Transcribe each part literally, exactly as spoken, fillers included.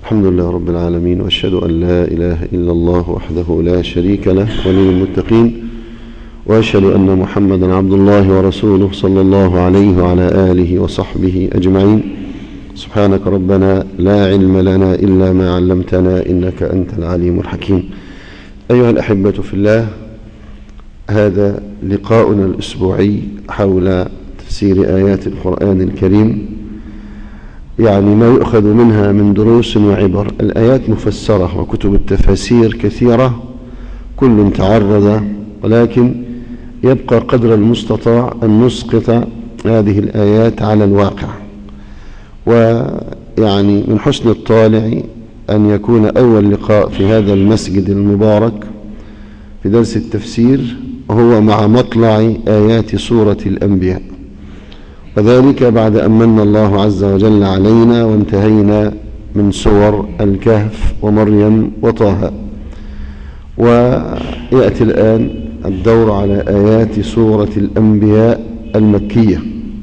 الحمد لله رب العالمين، وأشهد أن لا إله إلا الله وحده لا شريك له ولي المتقين، وأشهد أن محمدا عبد الله ورسوله صلى الله عليه وعلى آله وصحبه أجمعين. سبحانك ربنا لا علم لنا إلا ما علمتنا إنك أنت العليم الحكيم. أيها الأحبة في الله، هذا لقاؤنا الأسبوعي حول تفسير آيات القرآن الكريم، يعني ما يؤخذ منها من دروس وعبر. الآيات مفسرة وكتب التفاسير كثيرة كل تعرض، ولكن يبقى قدر المستطاع أن نسقط هذه الآيات على الواقع. ويعني من حسن الطالع أن يكون أول لقاء في هذا المسجد المبارك في درس التفسير هو مع مطلع آيات سورة الأنبياء، وذلك بعد أن من الله عز وجل علينا وانتهينا من سور الكهف ومريم وطه، ويأتي الآن الدور على آيات سورة الأنبياء المكية.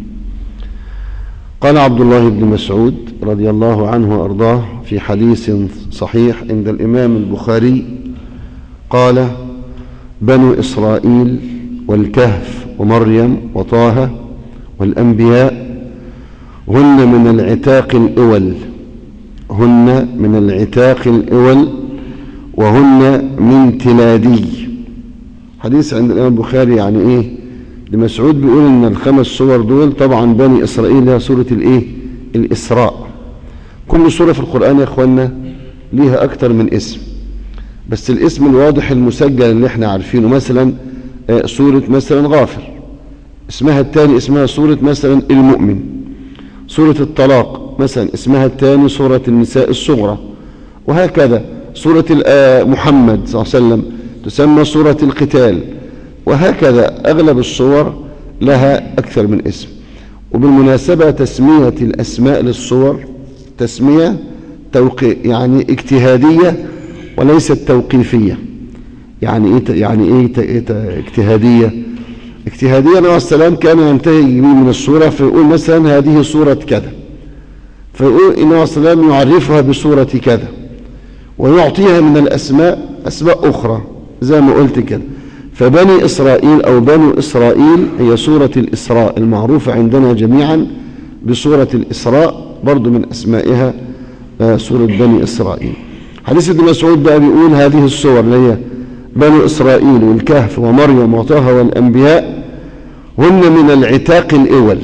قال عبد الله بن مسعود رضي الله عنه وأرضاه في حديث صحيح عند الإمام البخاري قال: بنو إسرائيل والكهف ومريم وطه والأنبياء هن من العتاق الأول، هن من العتاق الأول وهن من تلادي. حديث عند الإمام البخاري. يعني إيه؟ لمسعود بيقول إن الخمس صور دول طبعا بني إسرائيل لها سورة الإيه؟ الإسراء. كل سورة في القرآن يا إخوانا ليها أكتر من اسم، بس الاسم الواضح المسجل اللي احنا عارفينه مثلا سورة مثلا غافر، اسمها الثاني اسمها سورة مثلا المؤمن. سورة الطلاق مثلا اسمها الثاني سورة النساء الصغرى، وهكذا. سورة محمد صلى الله عليه وسلم تسمى سورة القتال، وهكذا. أغلب الصور لها أكثر من اسم. وبالمناسبة تسمية الأسماء للصور تسمية توقي يعني اجتهادية وليست توقيفية. يعني ايه يعني ايه اجتهادية؟ اجتهادية النبي عليه السلام كان ينتهي من السورة فيقول مثلا هذه سورة كذا، فيقول النبي عليه السلام يعرفها بسورة كذا، ويعطيها من الأسماء أسماء أخرى زي ما قلت كده. فبني إسرائيل أو بنو إسرائيل هي سورة الإسراء المعروفة عندنا جميعا بسورة الإسراء، برضو من أسمائها سورة بني إسرائيل. حديث ابن مسعود بقى بيقول هذه السور اللي هي بنو إسرائيل والكهف ومريم وطه والأنبياء هن من العتاق الأول.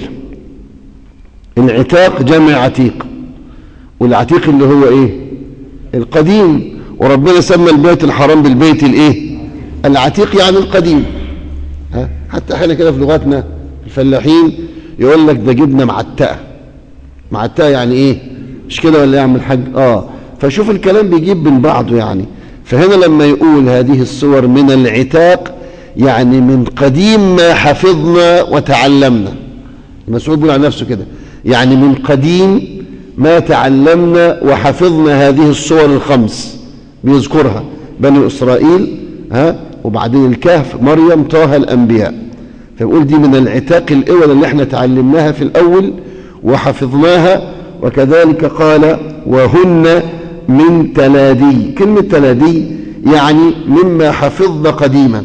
العتاق جمع عتيق، والعتيق اللي هو إيه؟ القديم. وربنا سمى البيت الحرام بالبيت الإيه؟ العتيق، يعني القديم. ها؟ حتى احنا كده في لغتنا الفلاحين يقول لك ده جبنة معتقة. معتقة يعني إيه؟ مش كده ولا يعمل حاج؟ آه فشوف الكلام بيجيب من بعضه يعني. فهنا لما يقول هذه الصور من العتاق يعني من قديم ما حفظنا وتعلمنا. المسعود بيقول عن نفسه كده، يعني من قديم ما تعلمنا وحفظنا هذه الصور الخمس بيذكرها: بني إسرائيل، ها، وبعدين الكهف، مريم، طه، الأنبياء. فيقول دي من العتاق الأول اللي احنا تعلمناها في الأول وحفظناها. وكذلك قال وهن من تلادي. كلمة تلادي يعني مما حفظنا قديما،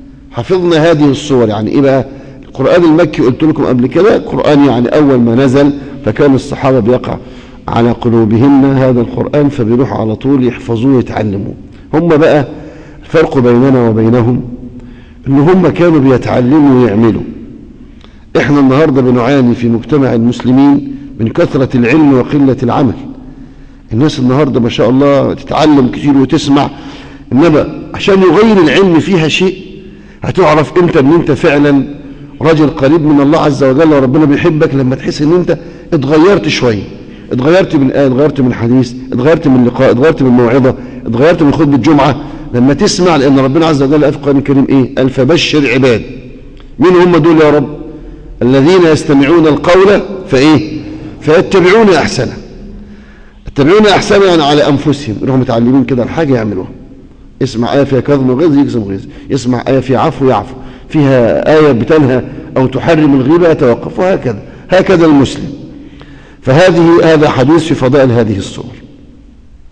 حفظنا هذه الصور. يعني ايه بقى؟ القرآن المكي قلت لكم قبل كده، القرآن يعني أول ما نزل فكان الصحابة بيقع على قلوبهم هذا القرآن فبيروحوا على طول يحفظوه ويتعلموه. هم بقى الفرق بيننا وبينهم ان هم كانوا بيتعلموا ويعملوا. احنا النهاردة بنعاني في مجتمع المسلمين من كثرة العلم وقلة العمل. الناس النهاردة ما شاء الله تتعلم كتير وتسمع، انما عشان يغير العلم فيها شيء هتعرف انت ان انت فعلا رجل قريب من الله عز وجل وربنا بيحبك لما تحس ان انت اتغيرت شوية، اتغيرت من آية، اتغيرت من حديث، اتغيرت من لقاء، اتغيرت من موعظة، اتغيرت من خطبة جمعة. لما تسمع، لان ربنا عز وجل في القرآن الكريم ايه؟ قال فبشر عباد. مين هم دول يا رب؟ الذين يستمعون القول فايه؟ فيتبعون احسنه. يتبعون احسنه يعني على انفسهم، انهم متعلمين كده الحاجه يعملوها. يسمع ايه فيها كظم وغيظ يكظم غيظ، يسمع ايه فيها عفو يعفو، فيها ايه بتنهى او تحرم الغيبه يتوقف، وهكذا. هكذا المسلم. فهذه هذا حديث في فضائل هذه الصور.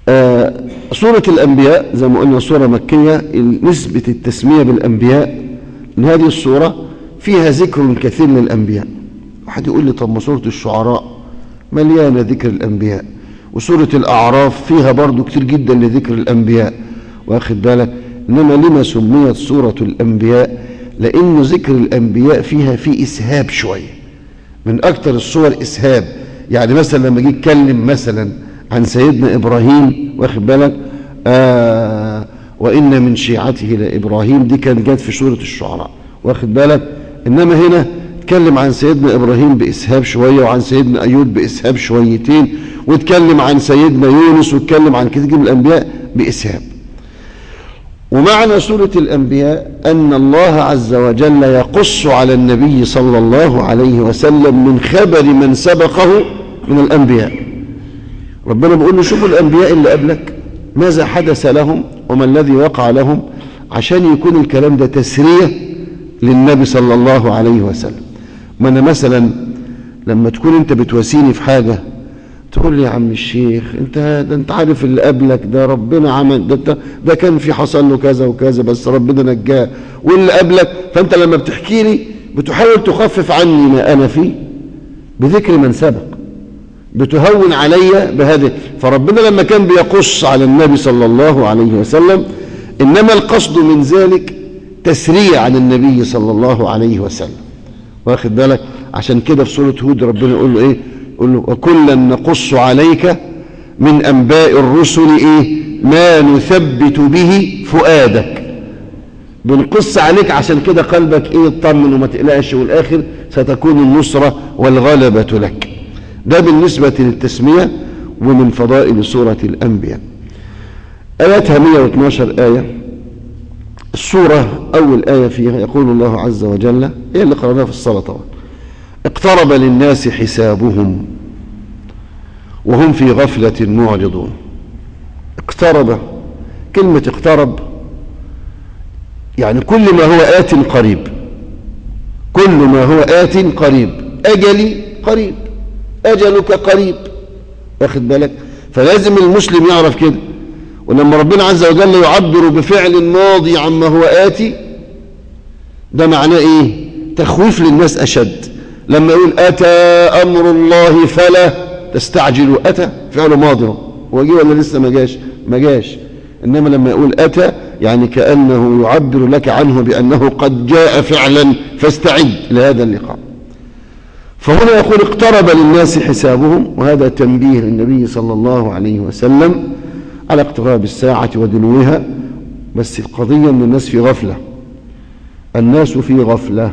آه سورة الأنبياء زي ما قلنا سورة مكية. نسبة التسمية بالأنبياء من هذه السورة فيها ذكر كثير للأنبياء. واحد يقول لي طب ما سورة الشعراء مليانة ذكر الأنبياء، وسورة الأعراف فيها برضو كتير جدا لذكر الأنبياء، واخد بالك. إنما لما سميت سورة الأنبياء؟ لأن ذكر الأنبياء فيها في إسهاب شوية، من أكتر الصور إسهاب. يعني مثلا لما جه يتكلم مثلا عن سيدنا إبراهيم، واخد بالك، آه وإن من شيعته لإبراهيم، دي كانت جت في سورة الشعراء، واخد بالك. إنما هنا اتكلم عن سيدنا إبراهيم بإسهاب شوية، وعن سيدنا أيوب بإسهاب شويتين، واتكلم عن سيدنا يونس، واتكلم عن كتير من الأنبياء بإسهاب. ومعنى سورة الأنبياء أن الله عز وجل يقص على النبي صلى الله عليه وسلم من خبر من سبقه من الأنبياء. ربنا بيقول له شوفوا الأنبياء اللي قبلك ماذا حدث لهم وما الذي وقع لهم، عشان يكون الكلام ده تسرية للنبي صلى الله عليه وسلم. ما أنا مثلا لما تكون أنت بتواسيني في حاجة تقول لي يا عم الشيخ انت ده انت عارف اللي قبلك ده ربنا عمل ده, ده كان في حصل له كذا وكذا بس ربنا نجاه، واللي قبلك، فانت لما بتحكي لي بتحاول تخفف عني ما انا فيه بذكر من سبق، بتهون علي بهذا. فربنا لما كان بيقص على النبي صلى الله عليه وسلم انما القصد من ذلك تسريع عن النبي صلى الله عليه وسلم، واخد بالك. عشان كده في سورة هود ربنا يقول له ايه؟ يقول له وكلا نقص عليك من أنباء الرسل إيه ما نثبت به فؤادك. بنقص عليك عشان كده قلبك إيه يطمن وما تقلقش، والآخر ستكون النصرة والغلبة لك. ده بالنسبة للتسمية ومن فضائل سورة الأنبياء. آياتها مئة واثناشر آية. السورة أول آية فيها يقول الله عز وجل، هي اللي قرأناها في الصلاة طبعا، اقترب للناس حسابهم وهم في غفلة معرضون. اقترب، كلمة اقترب يعني كل ما هو آت قريب، كل ما هو آت قريب. أجلي قريب، أجلك قريب، واخد بالك. فلازم المسلم يعرف كده. ولما ربنا عز وجل يعبر بفعل ماضي عما هو آتي، ده معناه ايه؟ تخويف للناس أشد. لما يقول أتى أمر الله فلا تستعجلوا، أتى فعل ماضي، هو جه ولا لسه ما جاش؟ ما جاش. إنما لما يقول أتى يعني كأنه يعبر لك عنه بأنه قد جاء فعلا، فاستعد لهذا اللقاء. فهنا يقول اقترب للناس حسابهم، وهذا تنبيه للنبي صلى الله عليه وسلم على اقتراب الساعة ودنوها. بس القضية أن الناس في غفلة، الناس في غفلة.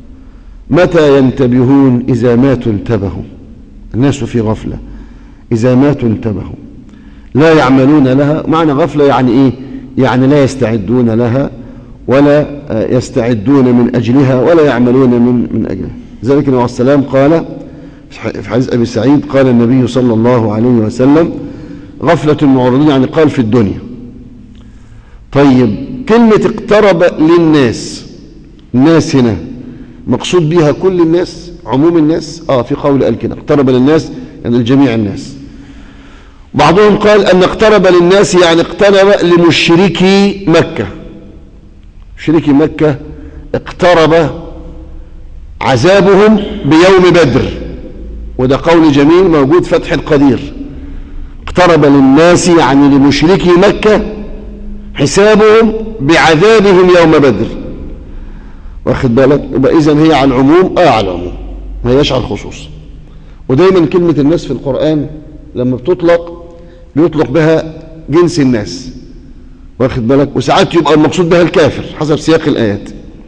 متى ينتبهون؟ إذا ماتوا انتبهوا. الناس في غفلة إذا ماتوا انتبهوا، لا يعملون لها. معنى غفلة يعني إيه؟ يعني لا يستعدون لها ولا يستعدون من أجلها ولا يعملون من, من أجلها. ذلك النبي عليه السلام قال في حديث أبي سعيد، قال النبي صلى الله عليه وسلم غفلة المعرضين، يعني قال في الدنيا. طيب كلمة اقترب للناس، الناس هنا مقصود بها كل الناس، عموم الناس؟ اه في قول قال كده اقترب للناس يعني الجميع الناس. بعضهم قال ان اقترب للناس يعني اقترب لمشركي مكة. مشركي مكة اقترب عذابهم بيوم بدر، وده قول جميل موجود فتح القدير. اقترب للناس يعني لمشركي مكة حسابهم بعذابهم يوم بدر، واخد بالك. يبقى اذن هي على العموم، اه على العموم، ما هياش على الخصوص. ودايما كلمة الناس في القرآن لما بتطلق بيطلق بها جنس الناس، واخد بالك، وساعات يبقى المقصود بها الكافر حسب سياق الآيات.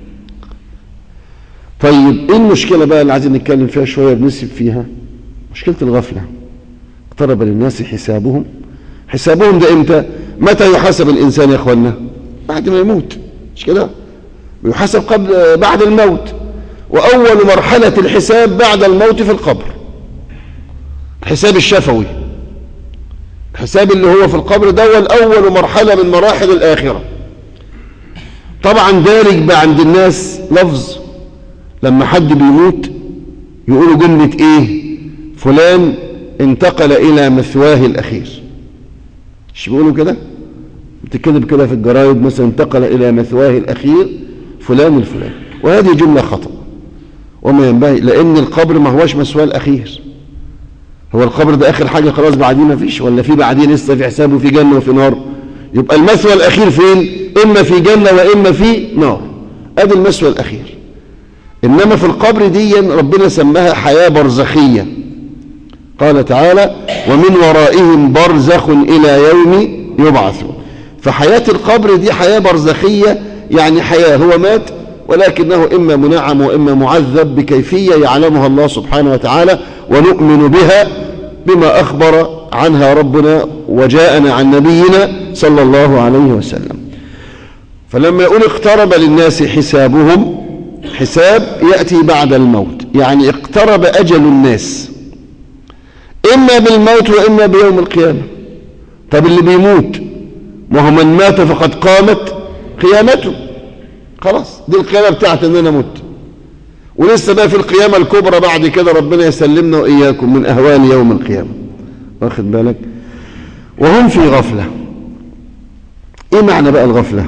طيب ايه المشكلة بقى اللي عايزين نتكلم فيها شوية بنسب فيها؟ مشكلة الغفلة. اقترب للناس حسابهم. حسابهم ده امتى؟ متى يحاسب الإنسان يا اخوانا؟ بعد ما يموت، مش كده؟ يحاسب قبل بعد الموت. وأول مرحلة الحساب بعد الموت في القبر، الحساب الشفوي، الحساب اللي هو في القبر ده أول مرحلة من مراحل الآخرة. طبعا دارج عند الناس لفظ لما حد بيموت يقولوا جملة ايه؟ فلان انتقل إلى مثواه الأخير. مش بيقولوا كده؟ بتكتب كده في الجرايد مثلا انتقل إلى مثواه الأخير فلان الفلان، وهذه جملة خطأ وما ينبغي، لأن القبر ما هوش مثواه الأخير. هو القبر ده آخر حاجة خلاص بعدين ما فيش، ولا في بعدين لسه في حساب وفي جنة وفي نار؟ يبقى المثوى الأخير فين؟ إما في جنة وإما في نار، أدي المثوى الأخير. إنما في القبر دي ربنا سماها حياة برزخية، قال تعالى ومن ورائهم برزخ إلى يوم يبعثون. فحياة القبر دي حياة برزخية، يعني حياة هو مات ولكنه إما منعم وإما معذب بكيفية يعلمها الله سبحانه وتعالى، ونؤمن بها بما أخبر عنها ربنا وجاءنا عن نبينا صلى الله عليه وسلم. فلما يقول اقترب للناس حسابهم، حساب يأتي بعد الموت، يعني اقترب أجل الناس إما بالموت وإما بيوم القيامة. طب اللي بيموت ما هو من مات فقد قامت قيامته، خلاص دي القيامة بتاعت ان انا مت، ولسه بقى في القيامة الكبرى بعد كده ربنا يسلمنا وإياكم من أهوال يوم القيامة، واخد بالك؟ وهم في غفلة. ايه معنى بقى الغفلة؟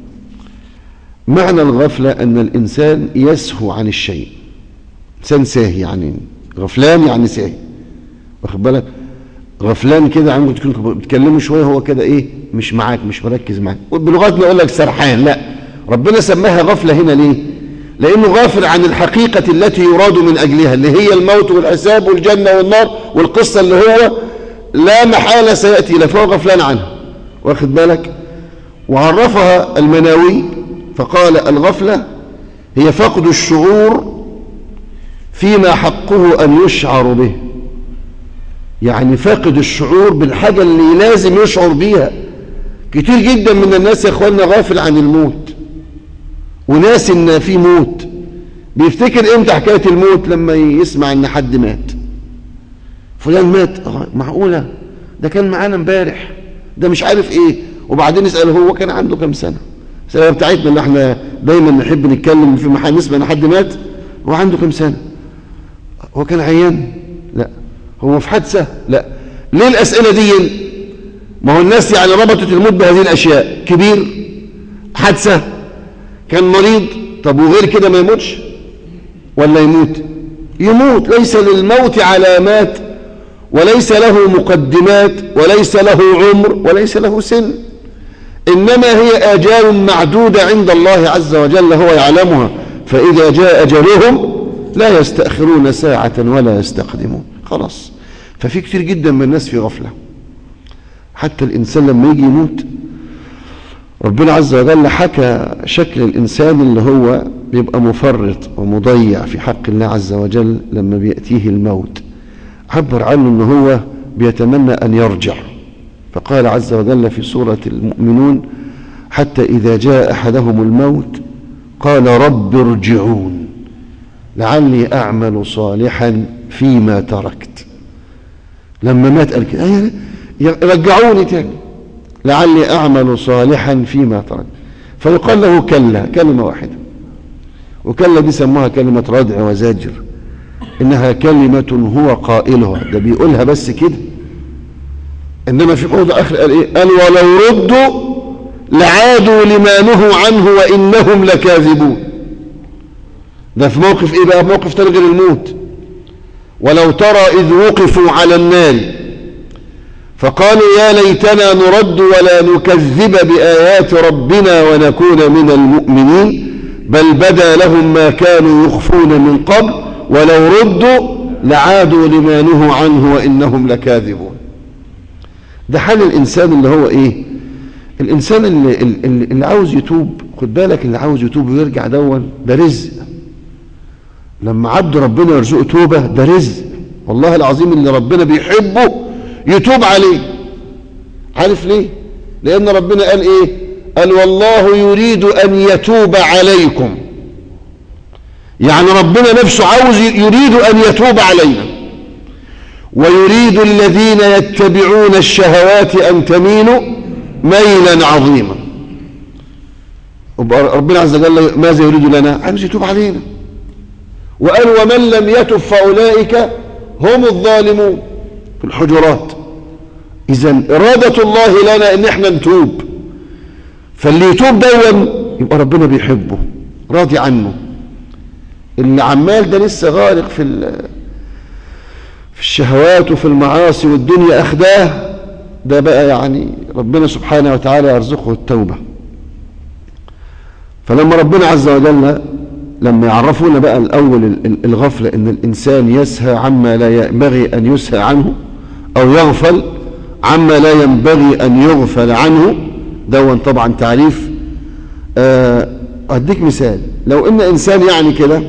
معنى الغفلة ان الانسان يسهو عن الشيء، انسان ساهي، يعني غفلان يعني ساهي، واخد بالك؟ غفلان كده عم بتكلموا شوية هو كده ايه مش معاك، مش مركز معاك، بلغتنا يقول لك سرحان. لا، ربنا سماها غفلة هنا ليه؟ لانه غافل عن الحقيقة التي يراد من اجلها، اللي هي الموت والحساب والجنة والنار والقصة اللي هو لا محالة سيأتي له، فهو غفلان عنها، واخد بالك؟ وعرفها المناوي فقال الغفلة هي فقد الشعور فيما حقه ان يشعر به، يعني فاقد الشعور بالحاجة اللي لازم يشعر بيها. كتير جدا من الناس يا اخواننا غافل عن الموت، وناس ان في موت، بيفتكر امتى حكاية الموت؟ لما يسمع ان حد مات، فلان مات، معقولة ده كان معانا امبارح، ده مش عارف ايه، وبعدين يسأل هو كان عنده كام سنة. السبب بتاعتنا اللي احنا دايما نحب نتكلم في محل نسمع ان حد مات هو عنده كام سنة، هو كان عيان، لا هو في حادثة، لا. ليه الأسئلة دي؟ ما هو الناس يعني ربطت الموت بهذه الأشياء، كبير، حادثة، كان مريض، طب وغير كده ما يموتش ولا يموت؟ يموت. ليس للموت علامات، وليس له مقدمات، وليس له عمر، وليس له سن، إنما هي آجال معدودة عند الله عز وجل هو يعلمها، فإذا جاء أجلهم لا يستأخرون ساعة ولا يستقدمون، خلاص. ففي كتير جدا من الناس في غفلة. حتى الإنسان لما يجي يموت ربنا عز وجل حكى شكل الإنسان اللي هو بيبقى مفرط ومضيع في حق الله عز وجل لما بيأتيه الموت، عبر عنه أنه هو بيتمنى أن يرجع، فقال عز وجل في سورة المؤمنون حتى إذا جاء أحدهم الموت قال رب ارجعون لعلي أعمل صالحا فيما تركت. لما مات قال كده رجعوني تاني لعلي أعمل صالحا فيما تركت، فيقال له كلا، كلمة واحدة، وكلا دي سموها كلمة ردع وزجر، إنها كلمة هو قائلها، ده بيقولها بس كده. إنما في موضع آخر قال إيه؟ قال ولو ردوا لعادوا لما نهوا عنه وإنهم لكاذبون. ده في موقف إيه بقى؟ موقف تاني غير الموت. ولو ترى إذ وقفوا على النار فقالوا يا ليتنا نرد ولا نكذب بآيات ربنا ونكون من المؤمنين بل بدا لهم ما كانوا يخفون من قبل ولو ردوا لعادوا لما نهوا عنه وإنهم لكاذبون. ده حال الإنسان اللي هو إيه؟ الإنسان اللي, اللي, اللي عاوز يتوب، خد بالك، اللي عاوز يتوب ويرجع دون ده رزق. لما عبد ربنا يرزقه توبة ده رزق والله العظيم، اللي ربنا بيحبه يتوب عليه. عارف ليه؟ لأن ربنا قال إيه؟ قال والله يريد أن يتوب عليكم، يعني ربنا نفسه عاوز يريد أن يتوب علينا. ويريد الذين يتبعون الشهوات أن تميلوا ميلا عظيما. ربنا عز وجل ماذا يريد لنا؟ عاوز يتوب علينا. وقال ومن لم يتب فأولئك هم الظالمون في الحجرات. إذن إرادة الله لنا إن إحنا نتوب، فاللي يتوب دون يبقى ربنا بيحبه راضي عنه. اللي عمال ده لسه غارق في في الشهوات وفي المعاصي والدنيا أخداه، ده بقى يعني ربنا سبحانه وتعالى يرزقه التوبة. فلما ربنا عز وجل لما يعرفونا بقى الأول الغفلة، إن الإنسان يسهى عما لا ينبغي أن يسهى عنه، أو يغفل عما لا ينبغي أن يغفل عنه، دون طبعا تعريف. أديك مثال، لو إن إنسان يعني كده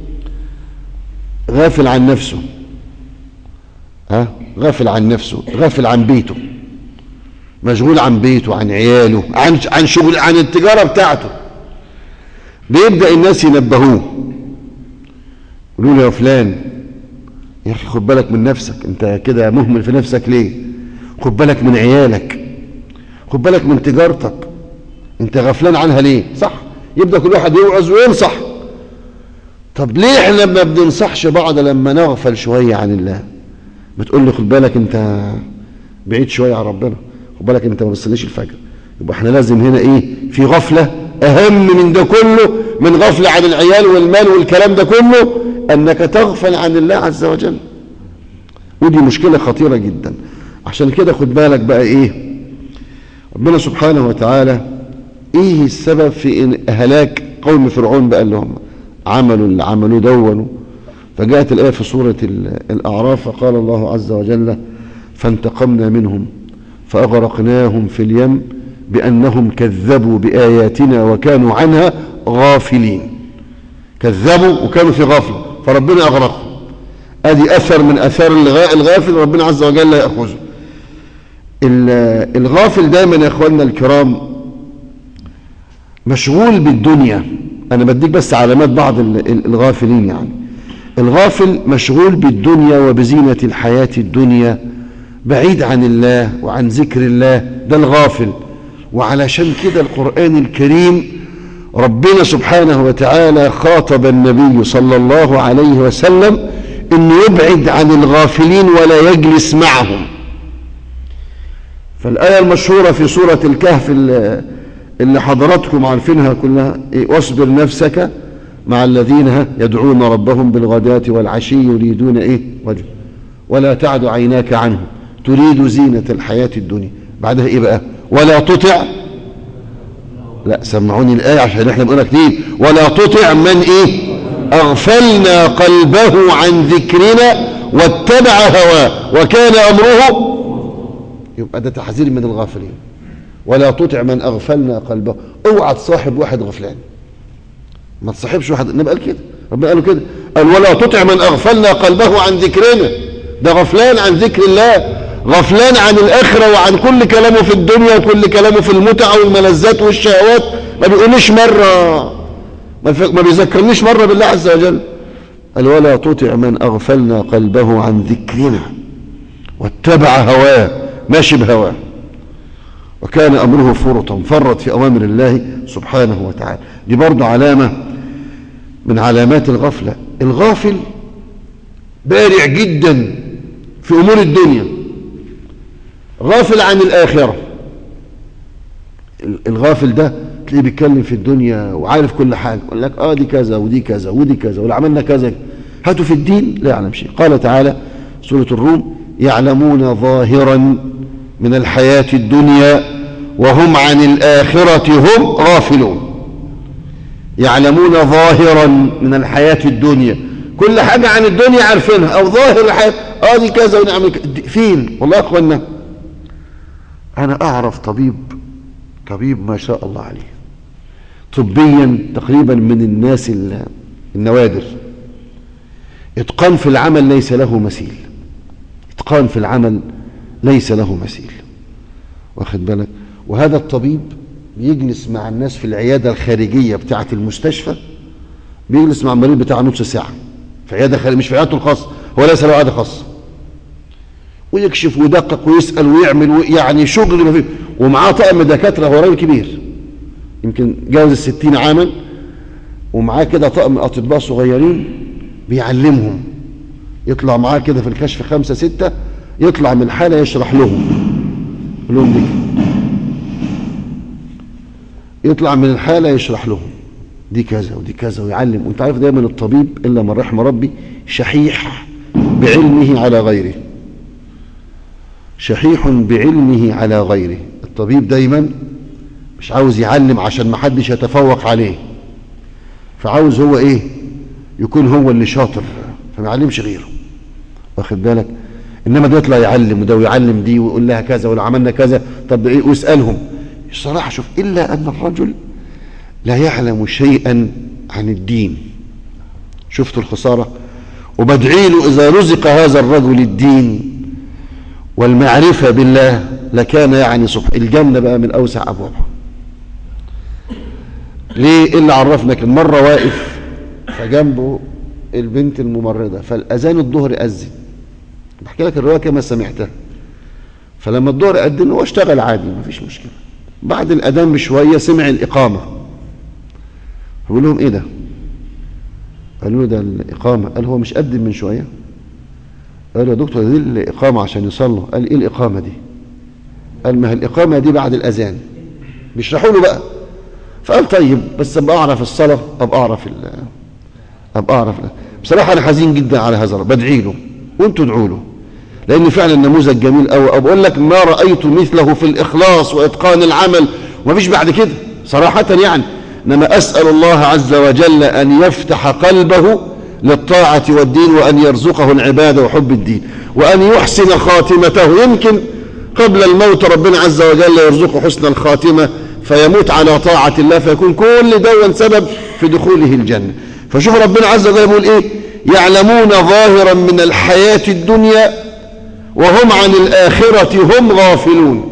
غافل عن نفسه، ها غافل عن نفسه، غافل عن بيته، مشغول عن بيته، عن عياله، عن عن شغل، عن التجارة بتاعته، بيبدأ الناس ينبهوه، يقولوا له يا فلان يا أخي خد بالك من نفسك، أنت كده مهمل في نفسك ليه؟ خد بالك من عيالك، خد بالك من تجارتك، أنت غفلان عنها ليه؟ صح؟ يبدأ كل واحد يوعظ وينصح. طب ليه احنا ما بننصحش بعض لما نغفل شوية عن الله؟ بتقول لي خد بالك أنت بعيد شوية عن ربنا، خد بالك أنت ما بتصليش الفجر. يبقى احنا لازم هنا إيه؟ في غفلة أهم من ده كله، من غفلة عن العيال والمال والكلام ده كله، أنك تغفل عن الله عز وجل. ودي مشكلة خطيرة جدا. عشان كده خد بالك بقى إيه ربنا سبحانه وتعالى إيه السبب في هلاك قوم فرعون بقى اللي هم عملوا اللي عملوا دونوا. فجاءت الآية في سورة الأعراف فقال الله عز وجل فانتقمنا منهم فأغرقناهم في اليم بأنهم كذبوا بآياتنا وكانوا عنها غافلين. كذبوا وكانوا في غفلة فربنا أغرقهم. ادي أثر من أثار الغافل ربنا عز وجل يأخذه. الغافل دايما يا أخواننا الكرام مشغول بالدنيا. أنا بديك بس علامات بعض الغافلين. يعني الغافل مشغول بالدنيا وبزينة الحياة الدنيا، بعيد عن الله وعن ذكر الله، ده الغافل. وعلشان كده القرآن الكريم ربنا سبحانه وتعالى خاطب النبي صلى الله عليه وسلم انه يبعد عن الغافلين ولا يجلس معهم. فالآية المشهورة في سورة الكهف اللي حضراتكم عارفينها كلها إيه؟ واصبر نفسك مع الذين يدعون ربهم بالغداة والعشي يريدون ايه وجه ولا تعد عيناك عنهم تريد زينة الحياة الدنيا. بعدها ايه بقى؟ ولا تطع، لا سمعوني الآية عشان احنا بنقولها كتير. ولا تطع من ايه اغفلنا قلبه عن ذكرنا واتبع هواه وكان امره. يبقى ده تحذير من الغافلين. ولا تطع من اغفلنا قلبه. اوعى تصاحب واحد غفلان، ما تصاحبش واحد. النبي قال كده، ربنا قال كده، قال ولا تطع من اغفلنا قلبه عن ذكرنا. ده غفلان عن ذكر الله، غفلان عن الآخرة وعن كل كلامه في الدنيا وكل كلامه في المتع والملذات والشهوات. ما بيقوليش مرة، ما بيذكرنيش مرة بالله عز وجل. قال ولا تطع من أغفلنا قلبه عن ذكرنا واتبع هواه، ماشي بهواه وكان أمره فرطا، فرط في أوامر الله سبحانه وتعالى. دي برضو علامة من علامات الغفلة. الغافل بارع جدا في أمور الدنيا، غافل عن الآخرة. الغافل ده تلاقيه بيتكلم في الدنيا وعارف كل حاجة، يقول لك اه دي كذا ودي كذا ودي كذا ولا عملنا كذا. هاتوا في الدين لا يعلم شيء. قال تعالى سورة الروم يعلمون ظاهرا من الحياة الدنيا وهم عن الآخرة هم غافلون. يعلمون ظاهرا من الحياة الدنيا، كل حاجة عن الدنيا عارفينها، او ظاهر الحياة اه دي كذا ونعمل فين. والله يا اخوانا انا اعرف طبيب طبيب ما شاء الله عليه، طبيا تقريبا من الناس النوادر، اتقان في العمل ليس له مثيل، اتقان في العمل ليس له مثيل، واخد بالك. وهذا الطبيب بيجلس مع الناس في العيادة الخارجية بتاعة المستشفى، بيجلس مع المريض بتاع نص ساعة في عيادة خارجية، مش في عيادته الخاصة، هو ليس له عيادة خاصة، ويكشف ويدقق ويسأل ويعمل يعني شغل ما فيه. ومعاه طقم دكاترة، هو راجل كبير يمكن جاوز الستين عاما، ومعاه كده طقم أطباء صغيرين بيعلمهم. يطلع معاه كده في الكشف خمسة ستة، يطلع من الحالة يشرح لهم يقول لهم دي يطلع من الحالة يشرح لهم دي كذا ودي كذا ويعلم. وانت عارف دايما الطبيب إلا من رحم ربي شحيح بعلمه على غيره، شحيح بعلمه على غيره. الطبيب دايما مش عاوز يعلم عشان ما حدش يتفوق عليه، فعاوز هو ايه يكون هو اللي شاطر فما يعلمش غيره، واخد بالك؟ انما ده يطلع يعلم وده ويعلم دي ويقول لها كذا ولو عملنا كذا طب ايه، ويسالهم. الصراحه شوف، الا ان الرجل لا يعلم شيئا عن الدين. شفتوا الخساره؟ وبدعي له اذا رزق هذا الرجل الدين والمعرفه بالله لكان يعني صبح الجنه بقى من اوسع ابوابها. ليه؟ اللي عرفنا كان مره واقف فجنبه البنت الممرضه، فالاذان الظهر اذن، بحكي لك الروايه كما سمعتها. فلما الظهر اذن هو اشتغل عادي ما فيش مشكله. بعد الاذان بشويه سمع الاقامه، بيقول لهم ايه ده؟ قالوا له ده الاقامه. قال هو مش قدم من شويه؟ قال يا دكتور دي الاقامه عشان يصلوا. قال ايه الاقامه دي؟ قال ما هي الاقامه دي بعد الاذان. بيشرحوا له بقى. فقال طيب بس ابقى اعرف الصلاه، ابقى اعرف ابقى اعرف. بصراحه انا حزين جدا على هذا، بدعي له وانتوا ادعوا له، لان فعلا نموذج جميل قوي. بقول لك ما رايت مثله في الاخلاص واتقان العمل، ومفيش بعد كده صراحه يعني. انما اسال الله عز وجل ان يفتح قلبه للطاعه والدين، وان يرزقه العباده وحب الدين، وان يحسن خاتمته. يمكن قبل الموت ربنا عز وجل يرزقه حسن الخاتمه فيموت على طاعه الله، فيكون كل دون سبب في دخوله الجنه. فشوف ربنا عز وجل يقول ايه؟ يعلمون ظاهرا من الحياه الدنيا وهم عن الاخره هم غافلون.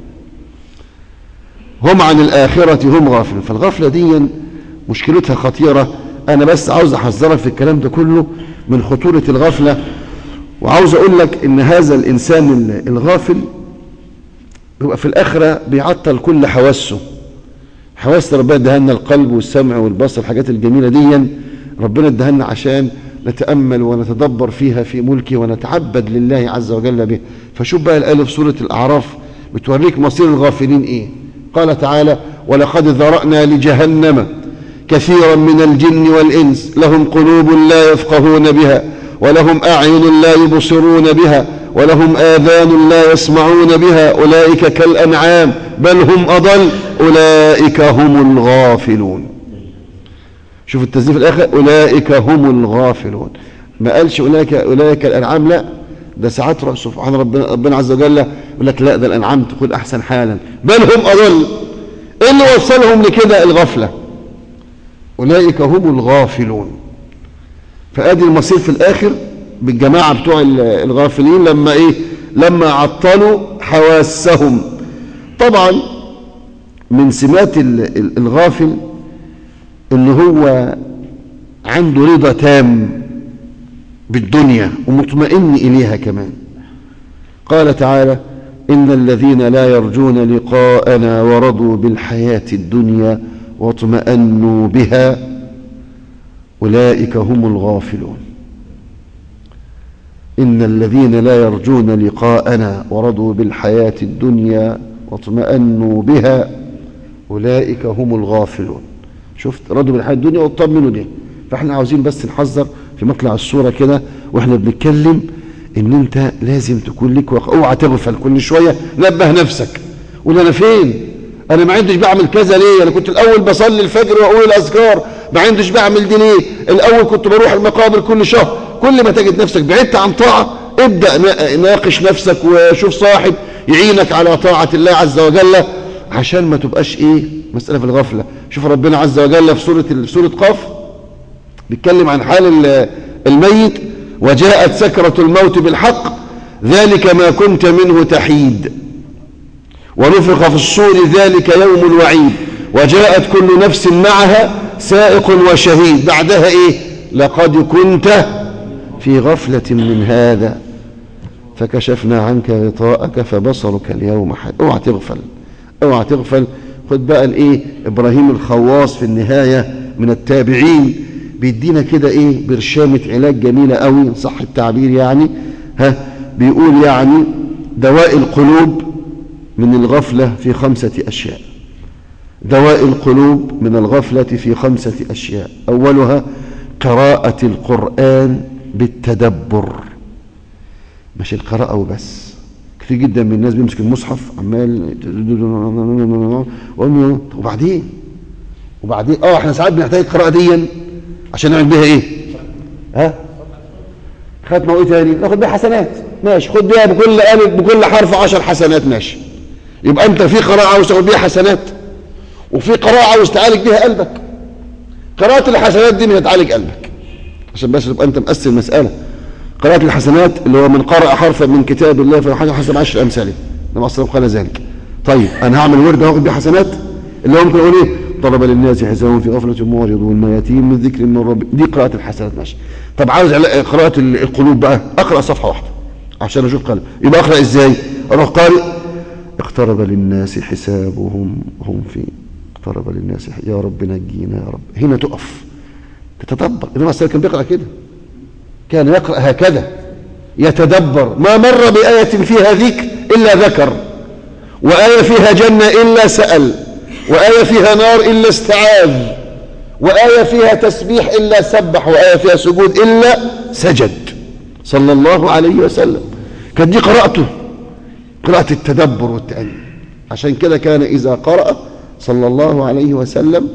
هم عن الاخره هم غافلون. فالغفله دي مشكلتها خطيره. انا بس عاوز احذرك في الكلام ده كله من خطوره الغفله، وعاوز اقول لك ان هذا الانسان الغافل بيبقى في الاخره بيعطل كل حواسه. حواس ربنا ادهلنا القلب والسمع والبصر، الحاجات الجميله دي ربنا ادهلنا عشان نتامل ونتدبر فيها في ملكه ونتعبد لله عز وجل به. فشوف بقى الايه في سوره الاعراف بتوريك مصير الغافلين ايه. قال تعالى: ولقد ذرأنا لجهنم كثيرا من الجن والانس لهم قلوب لا يفقهون بها ولهم اعين لا يبصرون بها ولهم آذان لا يسمعون بها أولئك كالأنعام بل هم أضل أولئك هم الغافلون. شوف التسديد في الآخر، أولئك هم الغافلون. ما قالش أولئك أولئك الأنعام، لا، ده ساعات سبحان ربنا ربنا عز وجل يقول لك لا ده الأنعام تكون أحسن حالا بل هم أضل. إيه اللي وصلهم لكده؟ الغفلة. أولئك هم الغافلون. فأدي المصير في الآخر بالجماعة بتوع الغافلين لما ايه؟ لما عطلوا حواسهم. طبعا من سمات الغافل اللي هو عنده رضا تام بالدنيا ومطمئن اليها كمان. قال تعالى: ان الذين لا يرجون لقاءنا ورضوا بالحياة الدنيا واطمأنوا بها اولئك هم الغافلون. إن الذين لا يرجون لقاءنا ورضوا بالحياة الدنيا واطمأنوا بها أولئك هم الغافلون. شفت؟ رضوا بالحياة الدنيا واطمئنوا بها. فاحنا عاوزين بس نحذر في مطلع الصورة كده واحنا بنتكلم ان انت لازم تكون لك وقت. اوعى تغفل كل شوية. نبه نفسك، قول انا فين؟ انا ما عندش بعمل كذا ليه؟ انا كنت الاول بصلي الفجر واقول الاذكار، ما عندش بعمل دي ليه؟ الاول كنت بروح المقابر كل شهر. كل ما تجد نفسك بعدت عن طاعة ابدأ ناقش نفسك وشوف صاحب يعينك على طاعة الله عز وجل عشان ما تبقاش ايه مسألة في الغفلة. شوف ربنا عز وجل في سورة سورة قاف بيتكلم عن حال الميت: وجاءت سكرة الموت بالحق ذلك ما كنت منه تحيد ونفخ في الصور ذلك يوم الوعيد وجاءت كل نفس معها سائق وشهيد. بعدها ايه؟ لقد كنت في غفلة من هذا فكشفنا عنك غطاءك فبصرك اليوم حديد. اوعى تغفل، اوعى تغفل. خد بقى الايه ابراهيم الخواص في النهاية من التابعين بيدينا كده ايه برشامة علاج جميلة قوي صح التعبير يعني. ها بيقول يعني دواء القلوب من الغفلة في خمسة أشياء. دواء القلوب من الغفلة في خمسة أشياء. أولها قراءة القرآن بالتدبر، مش القراءة وبس. كثير جدا من الناس بيمسك المصحف عمال وبعدين وبعدين اه احنا ساعات بنحتاج القراءة دي عشان نعمل بيها ايه؟ ها؟ ختمة وايه تاني؟ ناخد بيها حسنات، ماشي، خد بيها بكل ألف بكل حرف عشر حسنات، ماشي. يبقى انت في قراءة عاوز تاخد بيها حسنات، وفي قراءة عاوز تعالج بيها قلبك. قراءة الحسنات دي مش هتعالج قلبك، عشان بس تبقى انت مقسم المسألة. قراءة الحسنات اللي هو من قرأ حرفا من كتاب الله فحاجة حسب عشر أمثاله، النبي صلى الله عليه وسلم قال ذلك. طيب أنا هعمل ورد هاخد بيه حسنات، اللي هو ممكن أقول إيه؟ ضرب للناس حسابهم في غفلة معرضون ما يأتيهم من ذكر من رب، دي قراءة الحسنات، ماشي. طب عاوز قراءة القلوب بقى، أقرأ صفحة واحدة عشان أشوف قلب، يبقى أقرأ إزاي؟ أروح قارئ اقترب للناس حسابهم هم في اقترب للناس يا رب نجينا يا رب. هنا تقف تتدبر. النبي صلى الله عليه وسلم كان بيقرأ كده، كان يقرأ هكذا يتدبر. ما مر بآية فيها ذكر إلا ذكر، وآية فيها جنة إلا سأل، وآية فيها نار إلا استعاذ، وآية فيها تسبيح إلا سبح، وآية فيها سجود إلا سجد، صلى الله عليه وسلم. كانت دي قراءته، قراءة التدبر والتأني. عشان كده كان إذا قرأ صلى الله عليه وسلم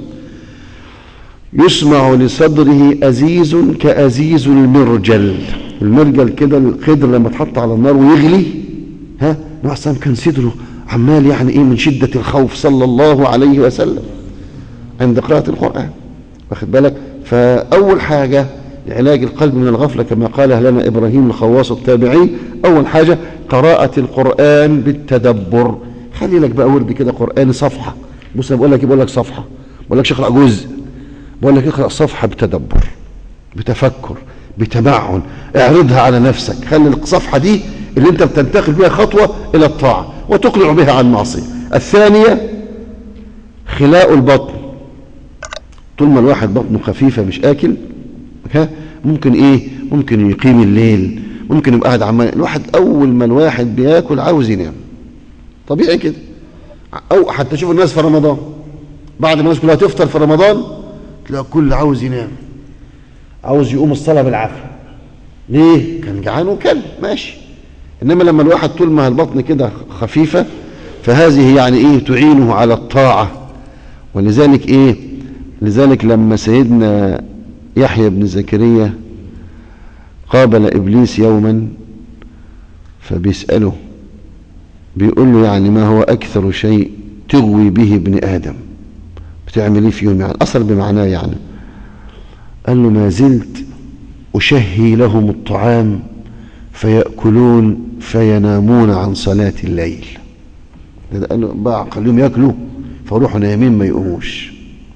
يسمع لصدره أزيز كأزيز المرجل. المرجل كده القدر لما تحط على النار ويغلي، ها، النبي صلى كان صدره عمال يعني ايه من شدة الخوف صلى الله عليه وسلم عند قراءة القرآن، واخد بالك. فأول حاجة لعلاج القلب من الغفلة كما قال لنا إبراهيم الخواص التابعي، أول حاجة قراءة القرآن بالتدبر. خلي لك بقى ورد كده قرآن صفحة. بص أنا بقول لك بقول لك صفحة، بقول لك اقرأ جزء، بقول لك اقرأ صفحة بتدبر بتفكر بتمعن، اعرضها على نفسك. خلي الصفحة دي اللي انت بتنتقل بها خطوة الى الطاعة وتقلع بها عن المعصية. الثانية خلاء البطن. طول ما الواحد بطنه خفيفة مش اكل، ممكن ايه ممكن يقيم الليل، ممكن يبقى قاعد عمال. الواحد اول ما الواحد بياكل عاوز ينام، طبيعي كده. او حتى شوف الناس في رمضان، بعد ما الناس كلها تفطر في رمضان تلاقي كل عاوز ينام، عاوز يقوم الصلاة بالعافية. ليه؟ كان جعان وكل ماشي. انما لما الواحد طول ما البطن كده خفيفة فهذه يعني ايه تعينه على الطاعة. ولذلك ايه لذلك لما سيدنا يحيى بن زكريا قابل ابليس يوما فبيسأله، بيقول له يعني ما هو اكثر شيء تغوي به ابن ادم، بتعمل ايه في يوم؟ يعني اصل بمعناه يعني. قال له ما زلت أشهي لهم الطعام فيأكلون فينامون عن صلاة الليل. قال له بقى خليهم يأكلوا فروحوا نايمين ما يقوموش،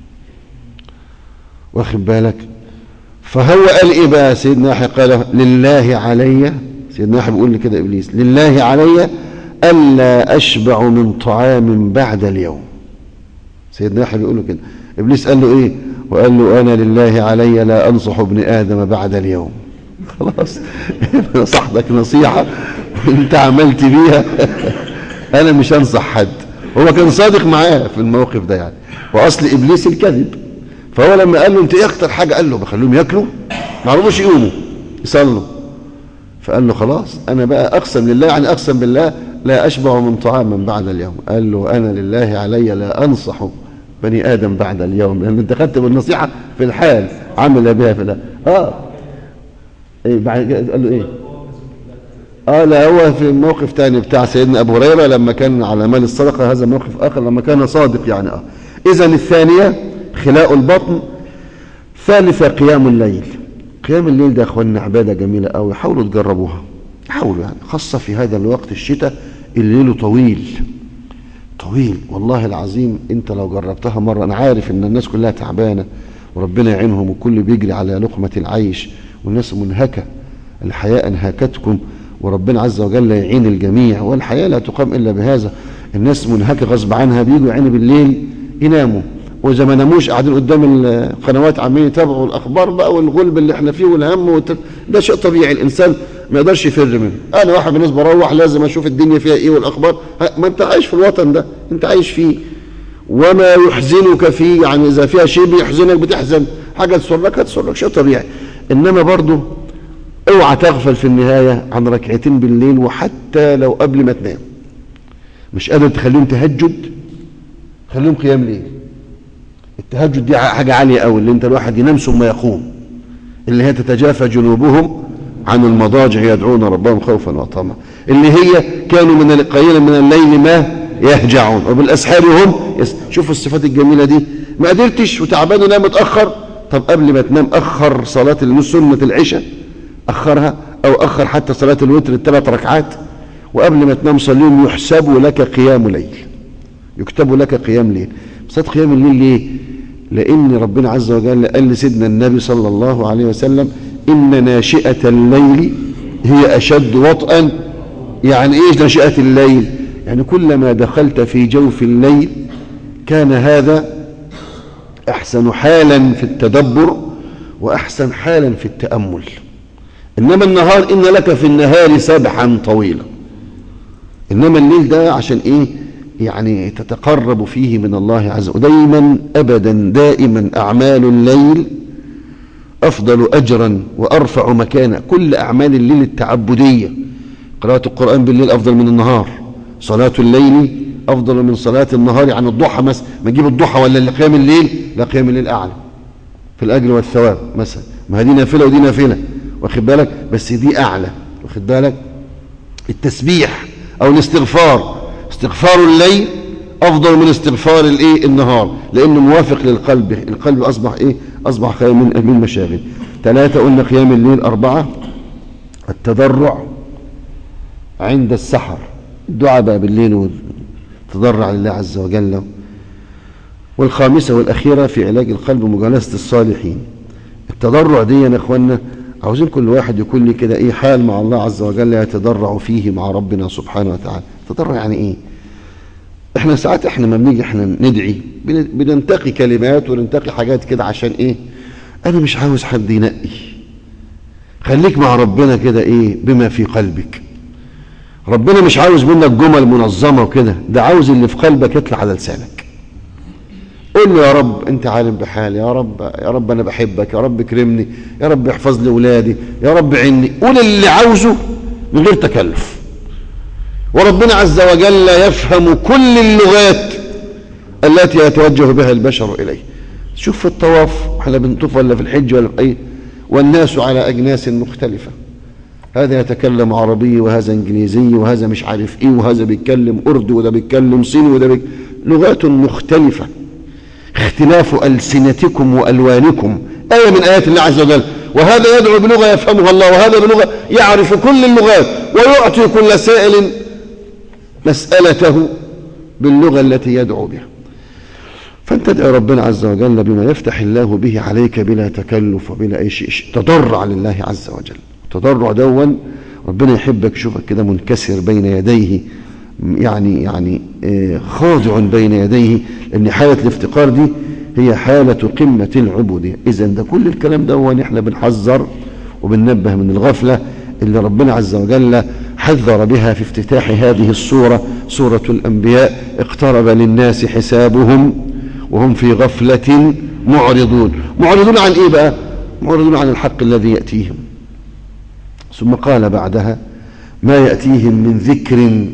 واخد بالك. فهو قال ايه بقى سيدنا يحيى؟ قال لله علي، سيدنا يحيى بيقول لي كده إبليس، لله علي ألا أشبع من طعام بعد اليوم. سيدنا يحيى بيقول له كده. إبليس قال له ايه؟ وقال له أنا لله علي لا أنصح ابن آدم بعد اليوم. خلاص نصحتك نصيحة وانت عملت بيها أنا مش أنصح حد. هو كان صادق معاه في الموقف ده يعني، وأصل إبليس الكذب. فهو لما قال له أنت إيه أكتر حاجة؟ قال له بخليهم يأكلوا ما عرفوش يقوموا يصلوا. فقال له خلاص أنا بقى أقسم لله، يعني أقسم بالله لا أشبع من طعام بعد اليوم. قال له أنا لله علي لا أنصح بني آدم بعد اليوم، لأن أنت خدت بالنصيحة في الحال عمل بها في الحال. آه إيه بعد قال له إيه؟ آه لا هو في موقف تاني بتاع سيدنا أبو هريرة لما كان على مال الصدقة، هذا موقف آخر لما كان صادق يعني. آه إذن الثانية خلاء البطن. ثالثة قيام الليل. قيام الليل ده يا أخواننا عبادة جميلة أوي، حاولوا تجربوها، حاولوا يعني، خاصة في هذا الوقت الشتاء الليل طويل طويل والله العظيم. انت لو جربتها مرة، انا عارف ان الناس كلها تعبانة وربنا يعينهم وكل بيجري على لقمة العيش والناس منهكة، الحياة انهاكتكم وربنا عز وجل يعين الجميع، والحياة لا تقام الا بهذا. الناس منهكة غصب عنها، بيجوا يعينوا بالليل يناموا، واذا ما ناموش قاعدين قدام القنوات عمالين يتابعوا الاخبار بقى والغلب اللي احنا فيه والهم والت... ده شيء طبيعي. الانسان ما يقدرش يفر منه. انا واحد من الناس بروح لازم اشوف الدنيا فيها ايه والاخبار، ما انت عايش في الوطن ده، انت عايش فيه، وما يحزنك فيه، يعني اذا فيها شيء بيحزنك بتحزن، حاجه تسرك هتسرك، شيء طبيعي. انما برضه اوعى تغفل في النهايه عن ركعتين بالليل، وحتى لو قبل ما تنام مش قادر تخليهم تهجد، خليهم قيام ليل. التهجد دي حاجه عاليه قوي، اللي انت الواحد ينام ثم يقوم، اللي هي تتجافى جنوبهم عن المضاجع يدعون ربهم خوفا وطمعا، اللي هي كانوا من قليلا من الليل ما يهجعون وبالاسحار هم يس... شوفوا الصفات الجميله دي. ما قدرتش وتعبان ونام متاخر، طب قبل ما تنام اخر صلاه سنه العشاء، اخرها، او اخر حتى صلاه الوتر الثلاث ركعات، وقبل ما تنام صليهم، يحسب لك قيام ليل، يكتب لك قيام ليل. صلاه قيام الليل ليه؟ لان ربنا عز وجل قال لسيدنا النبي صلى الله عليه وسلم ان ناشئه الليل هي اشد وطئا. يعني ايش ناشئه الليل؟ يعني كلما دخلت في جوف الليل كان هذا احسن حالا في التدبر واحسن حالا في التامل. انما النهار ان لك في النهار سبحا طويلا، انما الليل ده عشان ايه؟ يعني تتقرب فيه من الله عز وجل. دايما ابدا دائما اعمال الليل افضل اجرا وارفع مكانا. كل اعمال الليل التعبديه، قراءه القران بالليل افضل من النهار، صلاه الليل افضل من صلاه النهار. عن الضحى مثلا، ما نجيب الضحى ولا قيام الليل؟ لا، قيام الليل اعلى في الاجر والثواب مثلا، ما هي دي نافله ودي نافله، واخد بالك؟ بس دي اعلى، واخد بالك؟ التسبيح او الاستغفار، استغفار الليل افضل من استغفار الايه النهار، لانه موافق للقلب. القلب اصبح ايه؟ اصبح خير من من مشاغل. ثلاثه قلنا قيام الليل. اربعه التضرع عند السحر، الدعاء بقى بالليل وتضرع لله عز وجل. والخامسه والاخيره في علاج القلب مجالسه الصالحين. التضرع دي يا اخوانا عاوزين كل واحد يكون لي كده ايه حال مع الله عز وجل يتضرع فيه مع ربنا سبحانه وتعالى. التضرع يعني ايه؟ احنا ساعات احنا ما بنيجي احنا ندعي بننتقي كلمات وننتقي حاجات كده عشان ايه؟ انا مش عاوز حد ينقي، خليك مع ربنا كده ايه بما في قلبك. ربنا مش عاوز منك جمل منظمه وكده، ده عاوز اللي في قلبك يطلع على لسانك. قول له يا رب انت عالم بحالي، يا رب يا رب انا بحبك، يا رب كرمني، يا رب احفظ لي اولادي، يا رب عني. قول اللي عاوزه من غير تكلف. وربنا عز وجل يفهم كل اللغات التي يتوجه بها البشر اليه. شوف في الطواف، احنا بنطوف ولا في الحج ولا في اي، والناس على اجناس مختلفه، هذا يتكلم عربي وهذا انجليزي وهذا مش عارف ايه وهذا بيتكلم اردو وده بيتكلم صيني وده بيك... لغات مختلفه. اختلاف ألسنتكم وألوانكم آية من آيات الله عز وجل. وهذا يدعو بلغة يفهمها الله، وهذا بلغة يعرف كل اللغات، ويعطي كل سائل مسألته باللغة التي يدعو بها. فانت ادعي ربنا عز وجل بما يفتح الله به عليك بلا تكلف وبلا أي شيء. تضرع لله عز وجل. تضرع دون ربنا يحبك، شوفك كده منكسر بين يديه، يعني يعني خاضع بين يديه، لأن حالة الافتقار دي هي حالة قمة العبودية. إذن ده كل الكلام ده هو احنا بنحذر وبننبه من الغفلة اللي ربنا عز وجل حذر بها في افتتاح هذه السورة، سورة الأنبياء. اقترب للناس حسابهم وهم في غفلة معرضون. معرضون عن إيه بقى؟ معرضون عن الحق الذي يأتيهم. ثم قال بعدها ما يأتيهم من ذكر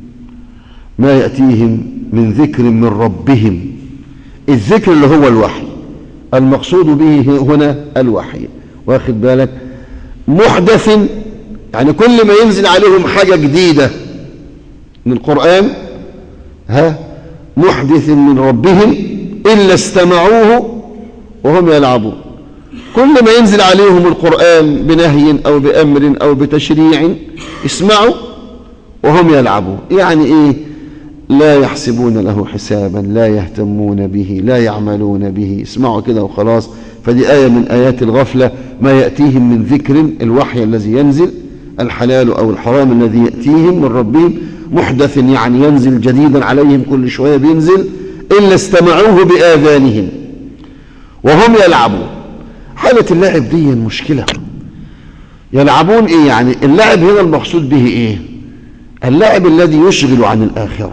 ما يأتيهم من ذكر من ربهم. الذكر اللي هو الوحي، المقصود به هنا الوحي، واخد بالك؟ محدث يعني كل ما ينزل عليهم حاجة جديدة من القرآن، ها، محدث من ربهم إلا استمعوه وهم يلعبون. كل ما ينزل عليهم القرآن بنهي أو بأمر أو بتشريع اسمعوا وهم يلعبون. يعني إيه؟ لا يحسبون له حسابا، لا يهتمون به، لا يعملون به، اسمعوا كده وخلاص. فدي آية من آيات الغفلة. ما يأتيهم من ذكر، الوحي الذي ينزل، الحلال أو الحرام الذي يأتيهم من ربهم، محدث يعني ينزل جديدا عليهم كل شوية بينزل، إلا استمعوه بآذانهم وهم يلعبون. حالة اللعب دي مشكلة. يلعبون ايه يعني؟ اللعب هنا المقصود به ايه؟ اللعب الذي يشغل عن الآخرة.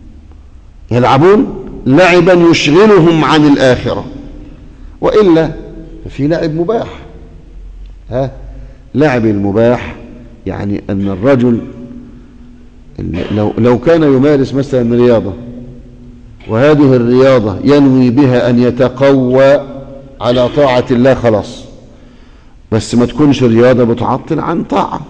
يلعبون لعبا يشغلهم عن الآخرة، وإلا في لعب مباح. ها لعب المباح يعني أن الرجل لو, لو كان يمارس مثلا رياضة، وهذه الرياضة ينوي بها أن يتقوى على طاعة الله، خلاص، بس ما تكونش رياضة بتعطل عن طاعة.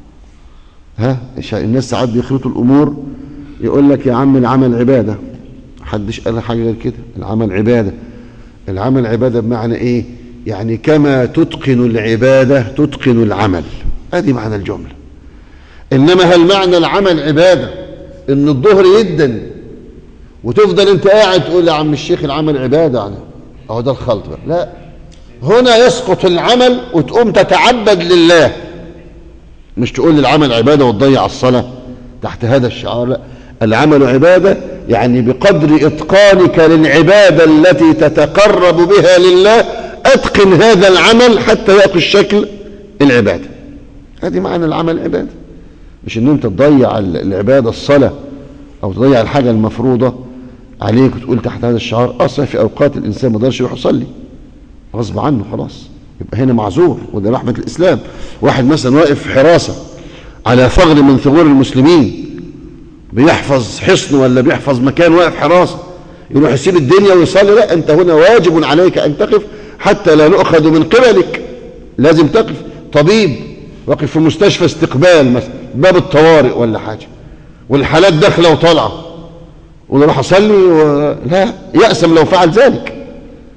ها الناس ساعات بيخلطوا الأمور، يقول لك يا عم العمل عبادة، محدش قال حاجة غير كده. العمل عبادة، العمل عبادة بمعنى ايه؟ يعني كما تتقن العبادة تتقن العمل، هذه معنى الجملة. انما هل معنى العمل عبادة ان الظهر يدن وتفضل انت قاعد تقول يا عم الشيخ العمل عبادة يعني؟ اهو ده الخلط بقى. لا، هنا يسقط العمل وتقوم تتعبد لله، مش تقول العمل عبادة وتضيع الصلاة تحت هذا الشعار. لا، العمل عبادة يعني بقدر إتقانك للعبادة التي تتقرب بها لله أتقن هذا العمل حتى يأخذ شكل العبادة. هذه معنى العمل عبادة، مش ان انت تضيع العبادة الصلاة او تضيع الحاجة المفروضة عليك وتقول تحت هذا الشعار. اصلا في اوقات الانسان ما يقدرش يروح يصلي غصب عنه، خلاص يبقى هنا معذور، وده رحمة الاسلام. واحد مثلا واقف في حراسة على ثغر من ثغور المسلمين، بيحفظ حصن ولا بيحفظ مكان، واقف حراسة، يروح يسيب الدنيا ويصلي؟ لا، انت هنا واجب عليك ان تقف حتى لا نؤخذ من قبلك، لازم تقف. طبيب واقف في مستشفى استقبال مثلا، باب الطوارئ ولا حاجة، والحالات داخله وطالعه، ولا راح اصلي و... لا، يأثم لو فعل ذلك،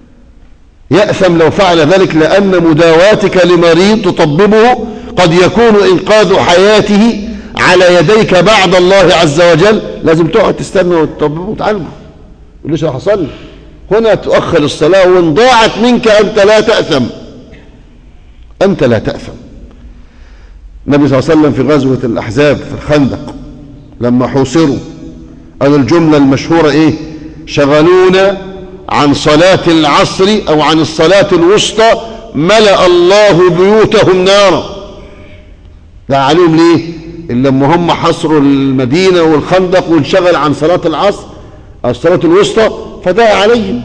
يأثم لو فعل ذلك، لأن مداواتك لمريض تطببه قد يكون إنقاذ حياته على يديك بعد الله عز وجل، لازم تقعد تستنى وتطببه وتعلمه. يقول ليش راح اصلي؟ هنا تؤخر الصلاة، وان ضاعت منك أنت لا تأثم، أنت لا تأثم. النبي صلى الله عليه وسلم في غزوة الأحزاب في الخندق لما حوصروا قال الجملة المشهورة ايه؟ شغلونا عن صلاة العصر او عن الصلاة الوسطى ملأ الله بيوتهم نارا. ده عليهم ليه؟ إلا لما هم حصروا المدينة والخندق وانشغل عن صلاة العصر او الصلاة الوسطى فدعا عليهم.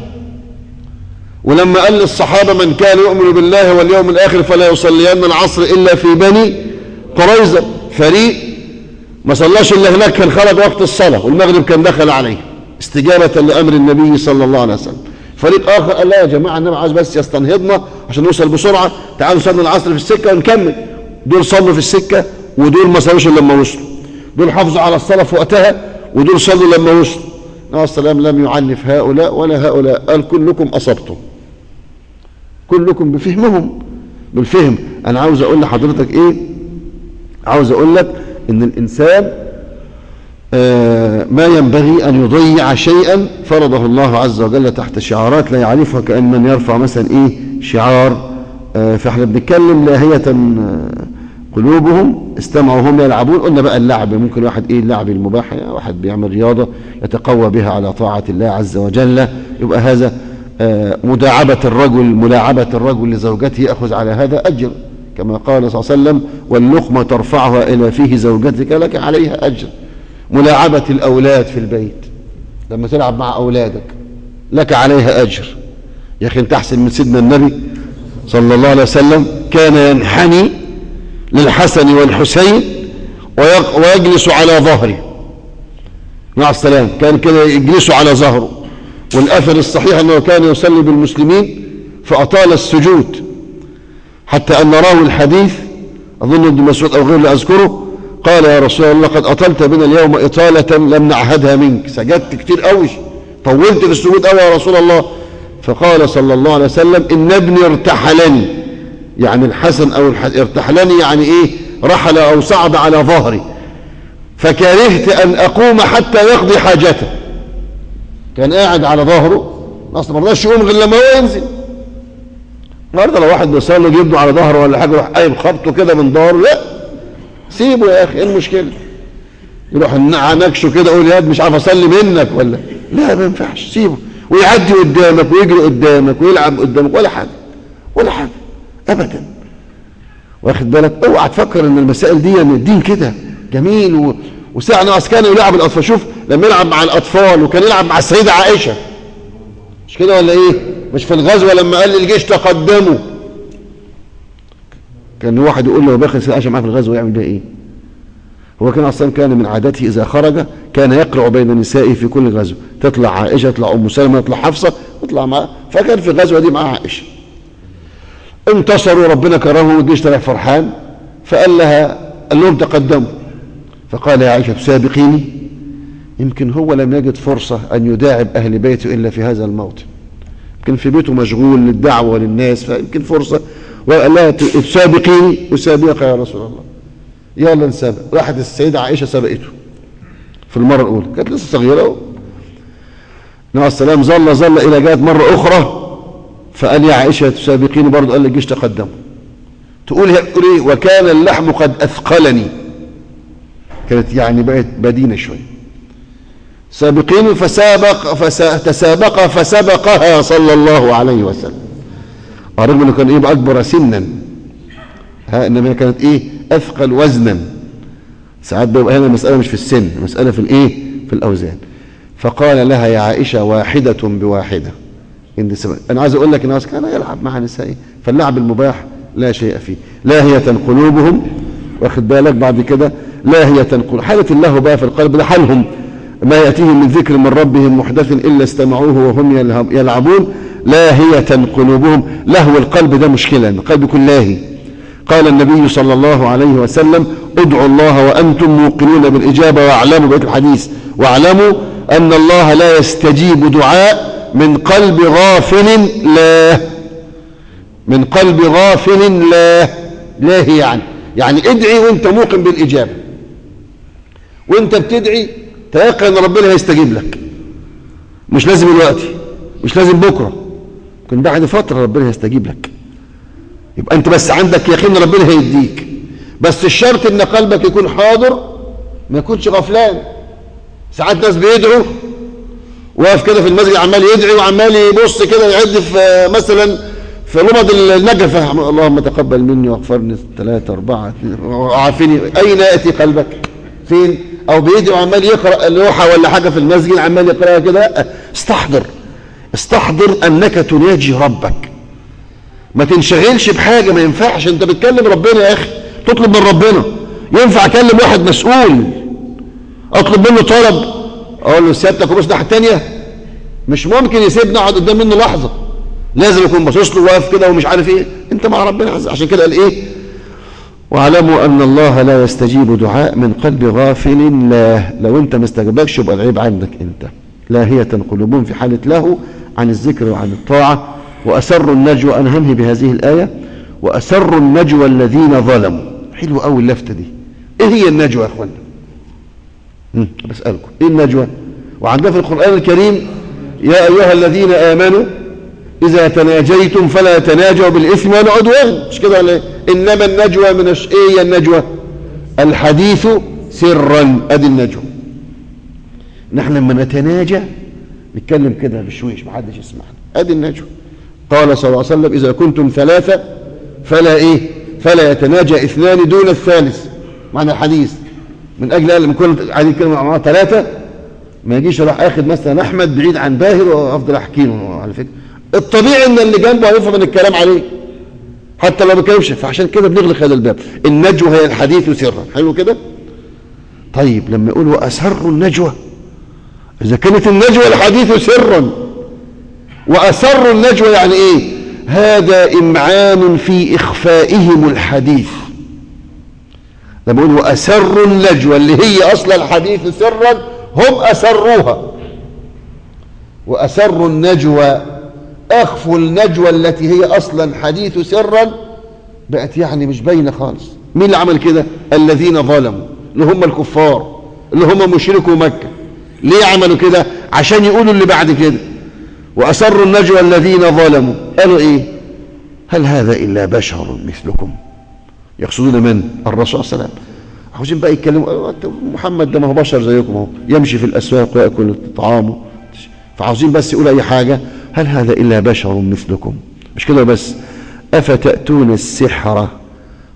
ولما قال للصحابة من كان يؤمن بالله واليوم الآخر فلا يصلين العصر إلا في بني قريظة، فريق ما صلاش إلا هناك كان خرج وقت الصلاة والمغرب كان دخل عليه استجابة لأمر النبي صلى الله عليه وسلم. فريق آخر قال لا يا جماعة النبي عايز بس يستنهضنا عشان نوصل بسرعة، تعالوا صلوا العصر في السكة ونكمل. دول صلوا في السكة ودول ما صلوش لما وصلوا، دول حافظوا على الصلاة في وقتها ودول صلوا لما وصلوا. النبي صلى الله عليه وسلم لم يعنف هؤلاء ولا هؤلاء، قال كلكم أصبتم، كلكم بفهمهم بالفهم. أنا عاوز أقول لحضرتك إيه؟ عاوز أقول لك إن الإنسان آه ما ينبغي أن يضيع شيئا فرضه الله عز وجل تحت شعارات لا يعرفها، كأن من يرفع مثلا إيه شعار آه فإحنا بنتكلم لاهية آه قلوبهم استمعوا هم يلعبون. قلنا بقى اللعب ممكن واحد إيه اللعب المباح، يعني واحد بيعمل رياضة يتقوى بها على طاعة الله عز وجل، يبقى هذا آه مداعبة الرجل ملاعبة الرجل لزوجته يأخذ على هذا أجر، كما قال صلى الله عليه وسلم واللقمة ترفعها إلى فيه زوجتك لك عليها أجر. ملاعبة الأولاد في البيت لما تلعب مع أولادك لك عليها أجر. يا أخي أنت أحسن من سيدنا النبي صلى الله عليه وسلم، كان ينحني للحسن والحسين ويجلس على ظهره مع السلام، كان كده يجلسوا على ظهره. والأثر الصحيح أنه كان يصلي بالمسلمين فأطال السجود، حتى أن راوي الحديث أظن ابن مسعود أو غيره لا أذكره قال يا رسول الله قد أطلت بنا اليوم إطالة لم نعهدها منك، سجدت كتير قوي، طولت في السجود قوي يا رسول الله. فقال صلى الله عليه وسلم إن ابني ارتحلني، يعني الحسن أو الحسن ارتحلني يعني إيه رحل أو صعد على ظهري، فكرهت أن أقوم حتى يقضي حاجته. كان قاعد على ظهره أصلا ما رضاش يقوم غير لما هو ينزل. النهارده لو واحد بيصلي يجيبه على ظهره ولا حاجه يروح قايم خبطه كده من ظهره، لا سيبه يا اخي، ايه المشكله؟ يروح نكشه كده يقول يا مش عارف اصلي منك ولا لا، ما ينفعش، سيبه ويعدي قدامك ويجري قدامك ويلعب قدامك ولا حاجه ولا حاجه ابدا. واخد بالك؟ اوعى تفكر ان المسائل دي من الدين كده جميل و... وساعة ناس كانوا يلعب الاطفال. شوف لما يلعب مع الاطفال، وكان يلعب مع السيدة عائشة، مش كده ولا ايه؟ مش في الغزوة لما قال للجيش تقدموا، كان واحد يقول له باخد السيدة عائشة معاه في الغزوة يعمل بيها ايه؟ هو كان اصلا كان من عادته اذا خرج كان يقرع بين نسائه في كل غزوة، تطلع عائشة، تطلع ام سلمة، تطلع حفصة، تطلع معاه. فكان في الغزوة دي معاه عائشة. انتصروا، ربنا كرمهم، والجيش طلع فرحان، فقال لها، قال لهم تقدموا. فقال يا عائشة تسابقيني؟ يمكن هو لم يجد فرصة أن يداعب أهل بيته إلا في هذا الموطن، يمكن في بيته مشغول للدعوة للناس، فيمكن فرصة. وقال لها تسابقيني؟ أسابقك يا رسول الله. يلا نسابق. راحت السيدة عائشة سبقته في المرة الأولى، كانت لسه صغيرة. نبي السلام ظل ظل إلى جاءت مرة أخرى، فقال يا عائشة تسابقيني برضه، قال للجيش تقدموا. تقول تقول ايه؟ وكان اللحم قد أثقلني، كانت يعني بقت بدينة شوية. سابقين فسابق فتسابق فسبقها صلى الله عليه وسلم، رغم انه كان ايه اكبر سنا، ها انما كانت ايه اثقل وزنا. ساعات بيبقى هنا المسألة مش في السن، المسألة في الايه في الاوزان. فقال لها يا عائشة واحدة بواحدة. انا عايز اقول لك ان الناس كان يلعب مع نسائه، فاللعب المباح لا شيء فيه. لاهية قلوبهم، واخد بالك بعد كده، لاهية قلوب، حالة اللهو بقى في القلب ده حالهم، ما يأتيهم من ذكر من ربهم محدث إلا استمعوه وهم يلعبون، لاهية قلوبهم. لهو القلب ده مشكلة، القلب يكون لاهي. قال النبي صلى الله عليه وسلم ادعوا الله وأنتم موقنون بالإجابة، واعلموا بقية الحديث، واعلموا أن الله لا يستجيب دعاء من قلب غافل لا، من قلب غافل لا. لاهي يعني يعني ادعي وانت موقن بالإجابة، وانت بتدعي تيقن ان ربنا هيستجيب لك، مش لازم دلوقتي، مش لازم بكره، ممكن بعد فتره ربنا هيستجيب لك. يبقى انت بس عندك يقين ان ربنا هيديك، بس الشرط ان قلبك يكون حاضر، ما يكونش غفلان. ساعات ناس بيدعوا واقف كده في المسجد عمال يدعي وعمال يبص كده يعد في مثلا في لمض النجفه، اللهم تقبل مني واغفرني ثلاثه اربعه وعافني. اين ياتي قلبك؟ فين؟ او بيدعي وعمال يقرا لوحه ولا حاجه في المسجد عمال يقراها كده. استحضر استحضر انك تناجي ربك، ما تنشغلش بحاجه. ما ينفعش انت بتكلم ربنا يا اخي، تطلب من ربنا. ينفع اكلم واحد مسؤول اطلب منه طلب اقول له سيادتك وبص الناحيه الثانيه؟ مش ممكن يسيبني اقعد قدام منه لحظه، لازم يكون باصص له واقف كده ومش عارف ايه. انت مع ربنا. عشان كده قال ايه؟ واعلموا ان الله لا يستجيب دعاء من قلب غافل لا. لو انت ما استجابكش يبقى العيب عندك انت. لاهية قلوبهم، في حالة له عن الذكر وعن الطاعة. واسروا النجوى، انا هنهي بهذه الآية، واسروا النجوى الذين ظلموا. حلو قوي اللفتة دي. ايه هي النجوى يا اخوانا؟ بسألكم ايه النجوى؟ وعندنا في القرآن الكريم يا ايها الذين امنوا اذا تناجيتم فلا تناجوا بالاثم والعدوان، مش كده ولا ايه؟ انما النجوى من ايه هي النجوى؟ الحديث سرا. ادي النجوى. نحن لما نتناجى نتكلم كده بشويش محدش يسمعنا، ادي النجوى. قال صلى الله عليه وسلم اذا كنتم ثلاثة فلا ايه فلا يتناجى اثنان دون الثالث. معنى الحديث من اجل قال لما كنت عايزين نتكلم مع ثلاثة ما يجيش راح اخد مثلا احمد بعيد عن باهر وافضل احكي له. على فكره الطبيعي ان اللي جنبه هيفهم من الكلام عليه حتى لو ما بيتكلمش، فعشان كده بنغلق هذا الباب. النجوى هي الحديث سرا. حلو كده. طيب لما يقول واسروا النجوى، اذا كانت النجوى الحديث سرا واسروا النجوى يعني ايه؟ هذا امعان في اخفائهم الحديث. لما يقول واسروا النجوى اللي هي اصل الحديث سرا، هم اسروها. واسروا النجوى اخفوا النجوى التي هي اصلا حديث سرا، بقت يعني مش باينه خالص. مين اللي عمل كده؟ الذين ظلموا، اللي هم الكفار، اللي هم مشركوا مكه. ليه عملوا كده؟ عشان يقولوا اللي بعد كده واسروا النجوى الذين ظلموا. قالوا ايه؟ هل هذا الا بشر مثلكم؟ يقصدون من؟ الرسول صلى الله عليه وسلم. عاوزين بقى يتكلموا محمد ده ما هو بشر زيكم اهو، يمشي في الاسواق وياكل طعامه، فعاوزين بس يقولوا اي حاجه. هل هذا الا بشر مثلكم؟ مش كده بس. افتاتون السحر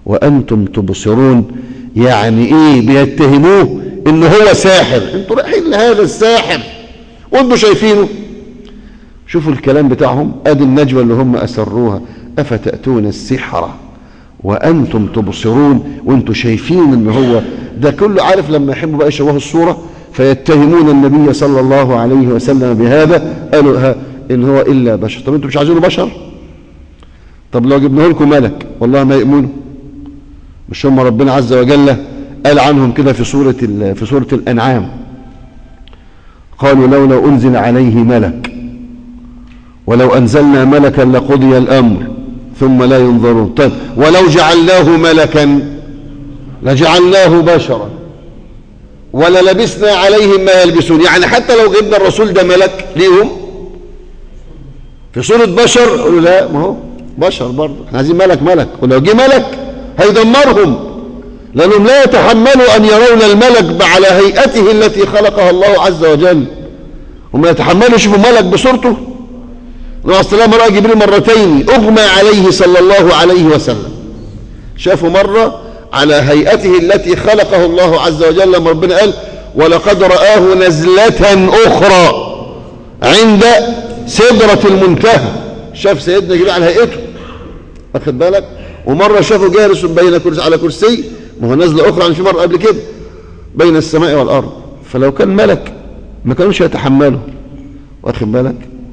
وأنتم تبصرون. يعني إيه؟ بيتهموه إن هو ساحر، أنتوا رايحين لهذا الساحر وأنتوا شايفينه. شوفوا الكلام بتاعهم، أدي النجوى اللي هم أسروها، أفتأتون السحر وأنتم تبصرون، وأنتوا شايفين إن هو ده كله. عارف لما يحبوا بقى يشوهوا الصورة فيتهمون النبي صلى الله عليه وسلم بهذا، قالوا ها إن هو إلا بشر. طب أنتوا مش عايزينه بشر؟ طب لو جبناه لكم ملك والله ما يؤمنوا. مش هم ربنا عز وجل قال عنهم كده في سورة في سورة الأنعام، قالوا لولا أنزل عليه ملك ولو أنزلنا ملكا لقضي الأمر ثم لا ينظرون. طيب ولو جعلناه ملكا لجعلناه بشرا وللبسنا عليهم ما يلبسون. يعني حتى لو جبنا الرسول ده ملك ليهم في صورة بشر، قالوا لا ما هو بشر برضه، احنا عايزين ملك ملك. ولو جه ملك هيدمرهم، لأنهم لا يتحملوا أن يرون الملك على هيئته التي خلقها الله عز وجل. هم يتحملوا يشوفوا ملك بصورته؟ النبي صلى الله عليه وسلم رأى جبريل مرتين أغمى عليه صلى الله عليه وسلم، شافوا مرة على هيئته التي خلقه الله عز وجل لما ربنا قال ولقد رآه نزلة أخرى عند سدرة المنتهى. شاف سيدنا جبريل على هيئته، واخد بالك؟ ومرة شافه جالس بين كرسي على كرسي، ما هو نزلة أخرى عن في مرة قبل كده بين السماء والأرض. فلو كان ملك ما كانوش يتحملوا، واخد بالك؟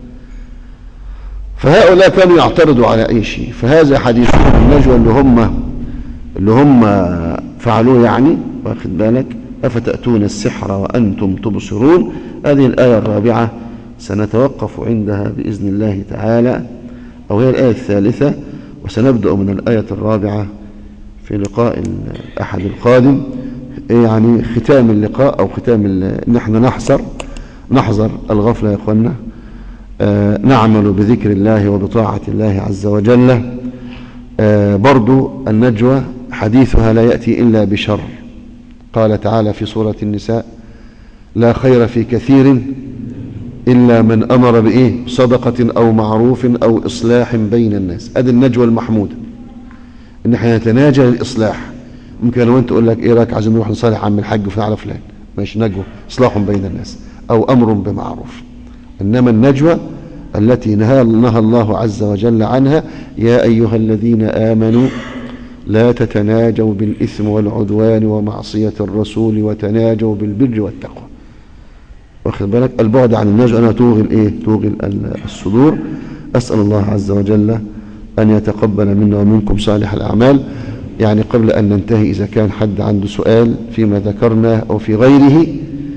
فهؤلاء كانوا يعترضوا على أي شيء. فهذا حديث النجوى اللي هم اللي هم فعلوه، يعني واخد بالك؟ أفتأتون السحر وأنتم تبصرون. هذه الآية الرابعة سنتوقف عندها بإذن الله تعالى، أو هي الآية الثالثة، وسنبدأ من الآية الرابعة في لقاء الأحد القادم، يعني ختام اللقاء أو ختام نحن نحذر نحذر الغفلة يا أخوانا. آه نعمل بذكر الله وبطاعة الله عز وجل. آه برضو النجوى حديثها لا يأتي إلا بشر. قال تعالى في سورة النساء لا خير في كثير إلا من أمر بإيه؟ صدقة أو معروف أو إصلاح بين الناس. أدي النجوى المحمودة، إن احنا نتناجى للإصلاح. ممكن لو أنت تقول لك إيه رأيك عايزين نروح نصالح عم الحاج فلان على فلان، ماشي، نجوى إصلاح بين الناس أو أمر بمعروف. إنما النجوى التي نهى, نهى الله عز وجل عنها يا أيها الذين آمنوا لا تتناجوا بالإثم والعدوان ومعصية الرسول وتناجوا بالبر والتقوى. واخد بالك؟ البعد عن النجوى أنها توغل إيه؟ توغل الصدور. أسأل الله عز وجل أن يتقبل منا ومنكم صالح الأعمال. يعني قبل أن ننتهي، إذا كان حد عنده سؤال فيما ذكرنا أو في غيره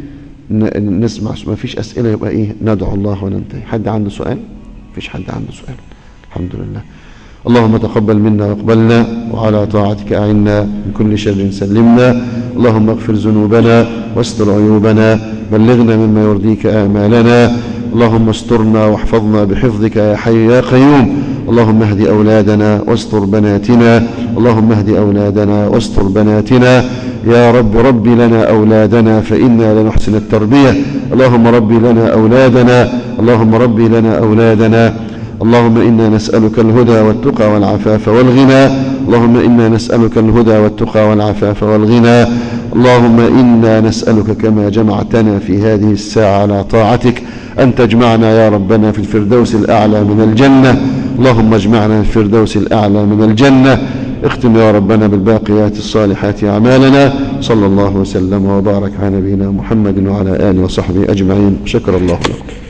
نسمع. ما فيش أسئلة يبقى إيه؟ ندعو الله وننتهي. حد عنده سؤال؟ فيش حد عنده سؤال؟ الحمد لله. اللهم تقبل منا واقبلنا، وعلى طاعتك أعنا، من كل شر سلمنا. اللهم اغفر ذنوبنا واستر عيوبنا، بلغنا مما يرضيك آمالنا. اللهم استرنا واحفظنا بحفظك يا حي يا قيوم. اللهم اهد أولادنا واستر بناتنا، اللهم اهد أولادنا واستر بناتنا يا رب. ربي لنا أولادنا فإنا لنحسن التربية. اللهم ربي لنا أولادنا، اللهم ربي لنا أولادنا. اللهم إنا نسألك الهدى والتقى والعفاف والغنى، اللهم إنا نسألك الهدى والتقى والعفاف والغنى. اللهم إنا نسألك كما جمعتنا في هذه الساعة على طاعتك أن تجمعنا يا ربنا في الفردوس الأعلى من الجنة. اللهم اجمعنا في الفردوس الأعلى من الجنة. اختم يا ربنا بالباقيات الصالحات أعمالنا. صلى الله وسلم وبارك على نبينا محمد وعلى آله وصحبه أجمعين. شكر الله لكم.